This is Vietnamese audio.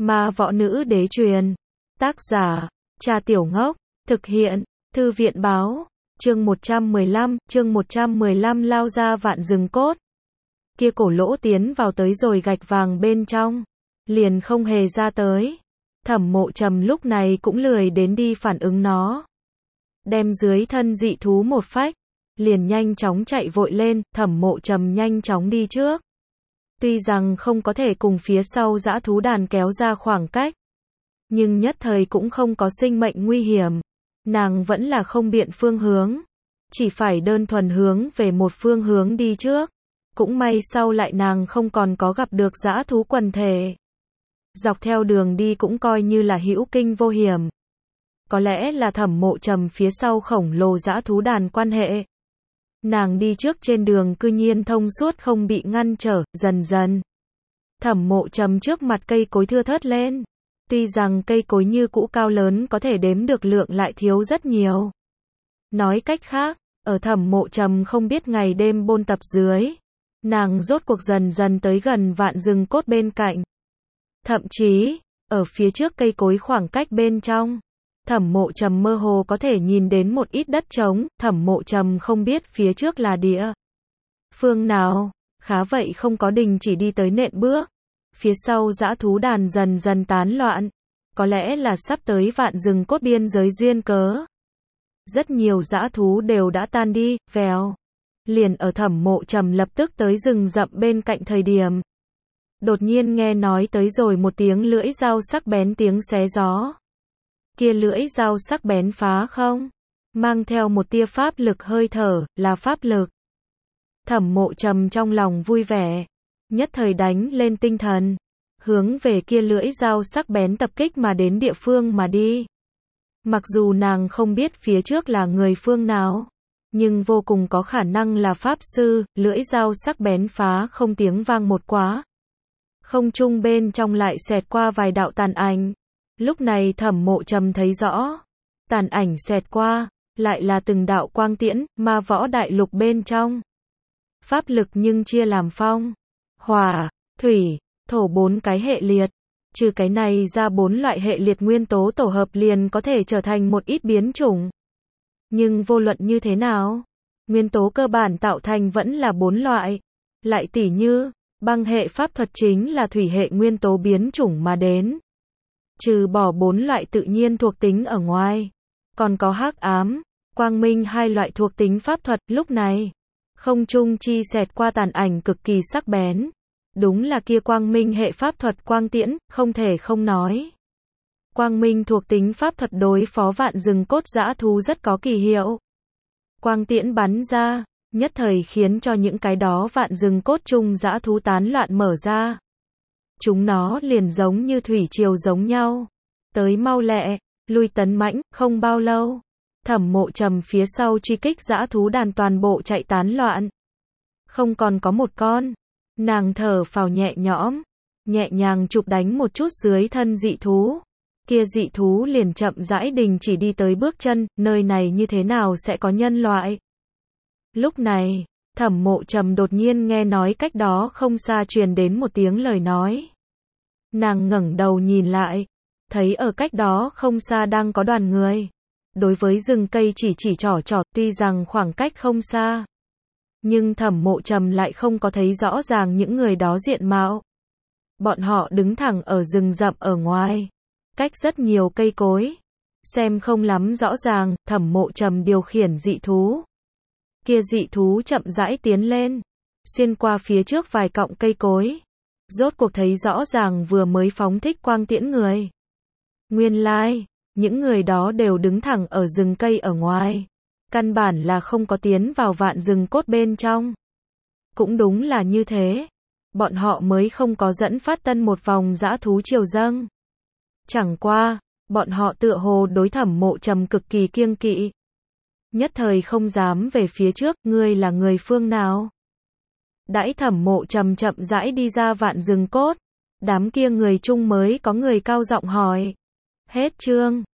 Ma võ nữ đế truyền. Tác giả, Trà Tiểu Ngốc. Thực hiện, Thư viện báo. Chương 115 lao ra vạn rừng cốt. Kia cổ lỗ tiến vào tới rồi gạch vàng bên trong. Liền không hề ra tới. Thẩm Mộ Trầm lúc này cũng lười đến đi phản ứng nó. Đem dưới thân dị thú một phách. Liền nhanh chóng chạy vội lên, Thẩm Mộ Trầm nhanh chóng đi trước. Tuy rằng không có thể cùng phía sau dã thú đàn kéo ra khoảng cách. Nhưng nhất thời cũng không có sinh mệnh nguy hiểm. Nàng vẫn là không biện phương hướng. Chỉ phải đơn thuần hướng về một phương hướng đi trước. Cũng may sau lại nàng không còn có gặp được dã thú quần thể. Dọc theo đường đi cũng coi như là hữu kinh vô hiểm. Có lẽ là Thẩm Mộ Trầm phía sau khổng lồ dã thú đàn quan hệ. Nàng đi trước trên đường cư nhiên thông suốt không bị ngăn trở, dần dần. Thẩm Mộ Trầm trước mặt cây cối thưa thớt lên. Tuy rằng cây cối như cũ cao lớn có thể đếm được lượng lại thiếu rất nhiều. Nói cách khác, ở Thẩm Mộ Trầm không biết ngày đêm bôn tập dưới. Nàng rốt cuộc dần dần tới gần vạn rừng cốt bên cạnh. Thậm chí, ở phía trước cây cối khoảng cách bên trong. Thẩm Mộ Trầm mơ hồ có thể nhìn đến một ít đất trống, Thẩm Mộ Trầm không biết phía trước là địa phương nào, khá vậy không có đình chỉ đi tới nện bước. Phía sau dã thú đàn dần dần tán loạn, có lẽ là sắp tới vạn rừng cốt biên giới duyên cớ. Rất nhiều dã thú đều đã tan đi, vèo. Liền ở Thẩm Mộ Trầm lập tức tới rừng rậm bên cạnh thời điểm. Đột nhiên nghe nói tới rồi một tiếng lưỡi dao sắc bén tiếng xé gió. Kia lưỡi dao sắc bén phá không, mang theo một tia pháp lực hơi thở, là pháp lực. Thẩm Mộ Trầm trong lòng vui vẻ, nhất thời đánh lên tinh thần, hướng về kia lưỡi dao sắc bén tập kích mà đến địa phương mà đi. Mặc dù nàng không biết phía trước là người phương nào, nhưng vô cùng có khả năng là pháp sư, lưỡi dao sắc bén phá không tiếng vang một quá. Không trung bên trong lại xẹt qua vài đạo tàn ảnh. Lúc này Thẩm Mộ Trầm thấy rõ, tàn ảnh xẹt qua, lại là từng đạo quang tiễn, ma võ đại lục bên trong. Pháp lực nhưng chia làm phong, hỏa, thủy, thổ 4 cái hệ liệt. Trừ cái này ra 4 loại hệ liệt nguyên tố tổ hợp liền có thể trở thành một ít biến chủng. Nhưng vô luận như thế nào, nguyên tố cơ bản tạo thành vẫn là 4 loại. Lại tỉ như, băng hệ pháp thuật chính là thủy hệ nguyên tố biến chủng mà đến. Trừ bỏ 4 loại tự nhiên thuộc tính ở ngoài, còn có hắc ám, quang minh 2 loại thuộc tính pháp thuật. Lúc này, không trung chi xẹt qua tàn ảnh cực kỳ sắc bén. Đúng là kia quang minh hệ pháp thuật quang tiễn, không thể không nói. Quang minh thuộc tính pháp thuật đối phó vạn rừng cốt dã thú rất có kỳ hiệu. Quang tiễn bắn ra, nhất thời khiến cho những cái đó vạn rừng cốt chung dã thú tán loạn mở ra. Chúng nó liền giống như thủy triều giống nhau. Tới mau lẹ, lui tấn mãnh, không bao lâu. Thẩm Mộ Trầm phía sau truy kích dã thú đàn toàn bộ chạy tán loạn. Không còn có một con. Nàng thở phào nhẹ nhõm, nhẹ nhàng chụp đánh một chút dưới thân dị thú. Kia dị thú liền chậm rãi đình chỉ đi tới bước chân, nơi này như thế nào sẽ có nhân loại. Lúc này, Thẩm Mộ Trầm đột nhiên nghe nói cách đó không xa truyền đến một tiếng lời nói. Nàng ngẩng đầu nhìn lại, thấy ở cách đó không xa đang có đoàn người. Đối với rừng cây chỉ trỏ, tuy rằng khoảng cách không xa. Nhưng Thẩm Mộ Trầm lại không có thấy rõ ràng những người đó diện mạo. Bọn họ đứng thẳng ở rừng rậm ở ngoài, cách rất nhiều cây cối. Xem không lắm rõ ràng, Thẩm Mộ Trầm điều khiển dị thú. Kia dị thú chậm rãi tiến lên, xuyên qua phía trước vài cọng cây cối. Rốt cuộc thấy rõ ràng vừa mới phóng thích quang tiễn người. Nguyên lai, những người đó đều đứng thẳng ở rừng cây ở ngoài. Căn bản là không có tiến vào vạn rừng cốt bên trong. Cũng đúng là như thế. Bọn họ mới không có dẫn phát tân một vòng dã thú triều dâng. Chẳng qua, bọn họ tựa hồ đối Thẩm Mộ Trầm cực kỳ kiêng kỵ. Nhất thời không dám về phía trước, ngươi là người phương nào? Đãi Thẩm Mộ Trầm chậm rãi đi ra vạn rừng cốt. Đám kia người chung mới có người cao giọng hỏi. Hết chương.